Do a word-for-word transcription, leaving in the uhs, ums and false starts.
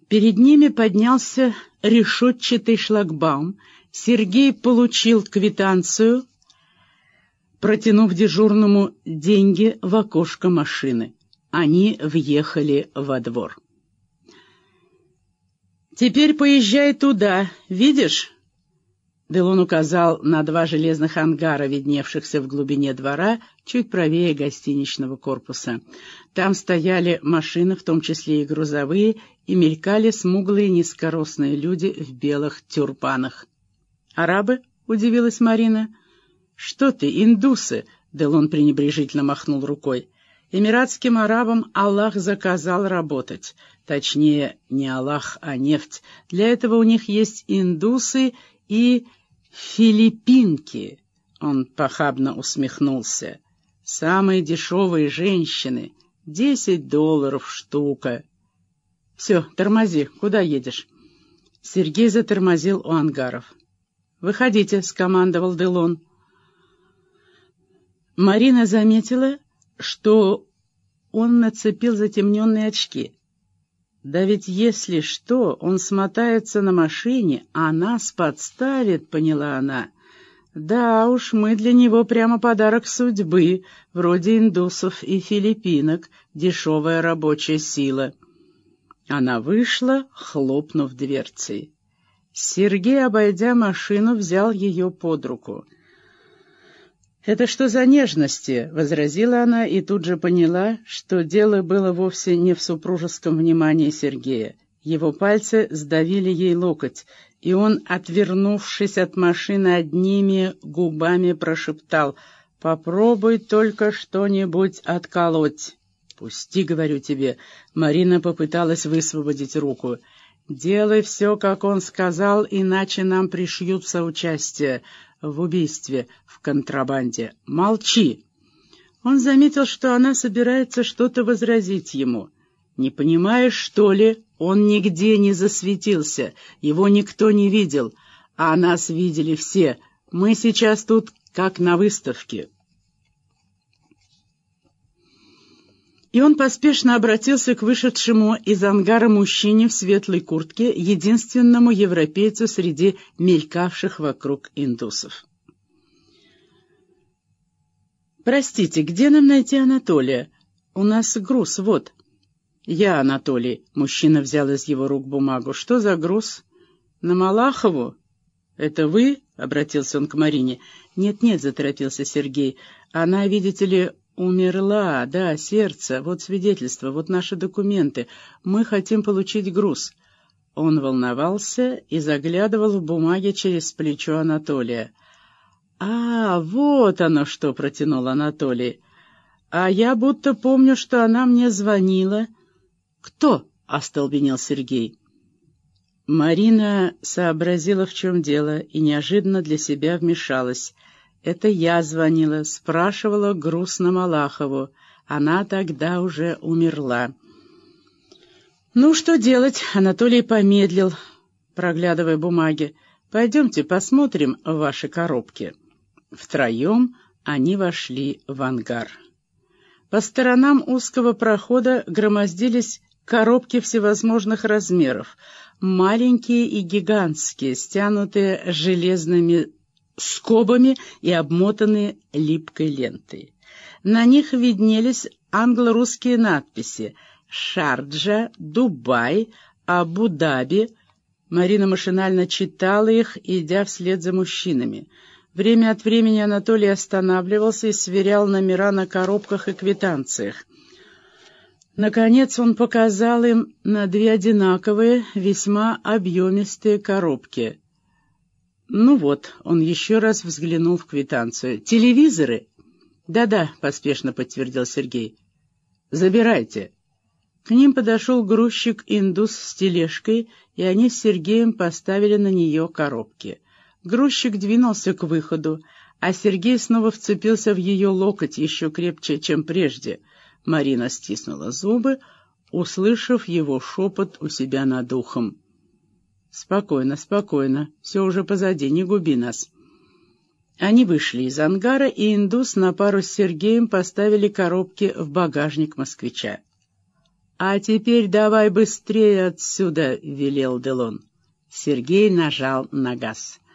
Перед ними поднялся решетчатый шлагбаум. Сергей получил квитанцию, протянув дежурному деньги в окошко машины. Они въехали во двор. «Теперь поезжай туда, видишь?» Делон указал на два железных ангара, видневшихся в глубине двора, чуть правее гостиничного корпуса. Там стояли машины, в том числе и грузовые, и мелькали смуглые низкорослые люди в белых тюрбанах. «Арабы?» — удивилась Марина. «Что ты, индусы?» — Делон пренебрежительно махнул рукой. «Эмиратским арабам Аллах заказал работать. Точнее, не Аллах, а нефть. Для этого у них есть индусы и филиппинки». Он похабно усмехнулся. «Самые дешевые женщины. Десять долларов штука». «Все, тормози. Куда едешь?» Сергей затормозил у ангаров. «Выходите», — скомандовал Делон. Марина заметила, что он нацепил затемненные очки. Да ведь если что, он смотается на машине, а нас подставит, поняла она. Да уж, мы для него прямо подарок судьбы, вроде индусов и филиппинок, дешевая рабочая сила. Она вышла, хлопнув дверцей. Сергей, обойдя машину, взял ее под руку. «Это что за нежности?» — возразила она и тут же поняла, что дело было вовсе не в супружеском внимании Сергея. Его пальцы сдавили ей локоть, и он, отвернувшись от машины, одними губами прошептал: «Попробуй только что-нибудь отколоть». «Пусти, говорю тебе». Марина попыталась высвободить руку. «Делай все, как он сказал, иначе нам пришьют соучастие в убийстве, в контрабанде. Молчи!» Он заметил, что она собирается что-то возразить ему. «Не понимаешь, что ли? Он нигде не засветился, его никто не видел, а нас видели все. Мы сейчас тут как на выставке». И он поспешно обратился к вышедшему из ангара мужчине в светлой куртке, единственному европейцу среди мелькавших вокруг индусов. «Простите, где нам найти Анатолия? У нас груз, вот». «Я Анатолий», — мужчина взял из его рук бумагу. «Что за груз?» «На Малахову?» «Это вы?» — обратился он к Марине. «Нет-нет», — заторопился Сергей. «Она, видите ли, умерла, да, сердце, вот свидетельство, вот наши документы. Мы хотим получить груз». Он волновался и заглядывал в бумаги через плечо Анатолия. «А, вот оно что!» — протянул Анатолий. «А я будто помню, что она мне звонила». «Кто?» — остолбенел Сергей. Марина сообразила, в чем дело, и неожиданно для себя вмешалась. «Это я звонила, спрашивала груз на Малахову. Она тогда уже умерла». «Ну, что делать?» — Анатолий помедлил, проглядывая бумаги. «Пойдемте посмотрим ваши коробки». Втроем они вошли в ангар. По сторонам узкого прохода громоздились коробки всевозможных размеров, маленькие и гигантские, стянутые железными скобами и обмотанные липкой лентой. На них виднелись англо-русские надписи: «Шарджа», «Дубай», «Абу-Даби». Марина машинально читала их, идя вслед за мужчинами. Время от времени Анатолий останавливался и сверял номера на коробках и квитанциях. Наконец он показал им на две одинаковые, весьма объемистые коробки. «Ну вот», — он еще раз взглянул в квитанцию. «Телевизоры?» «Да-да», — поспешно подтвердил Сергей. «Забирайте». К ним подошел грузчик-индус с тележкой, и они с Сергеем поставили на нее коробки. Грузчик двинулся к выходу, а Сергей снова вцепился в ее локоть еще крепче, чем прежде. Марина стиснула зубы, услышав его шепот у себя над ухом. «Спокойно, спокойно, все уже позади, не губи нас». Они вышли из ангара, и индус на пару с Сергеем поставили коробки в багажник москвича. «А теперь давай быстрее отсюда», — велел Делон. Сергей нажал на газ.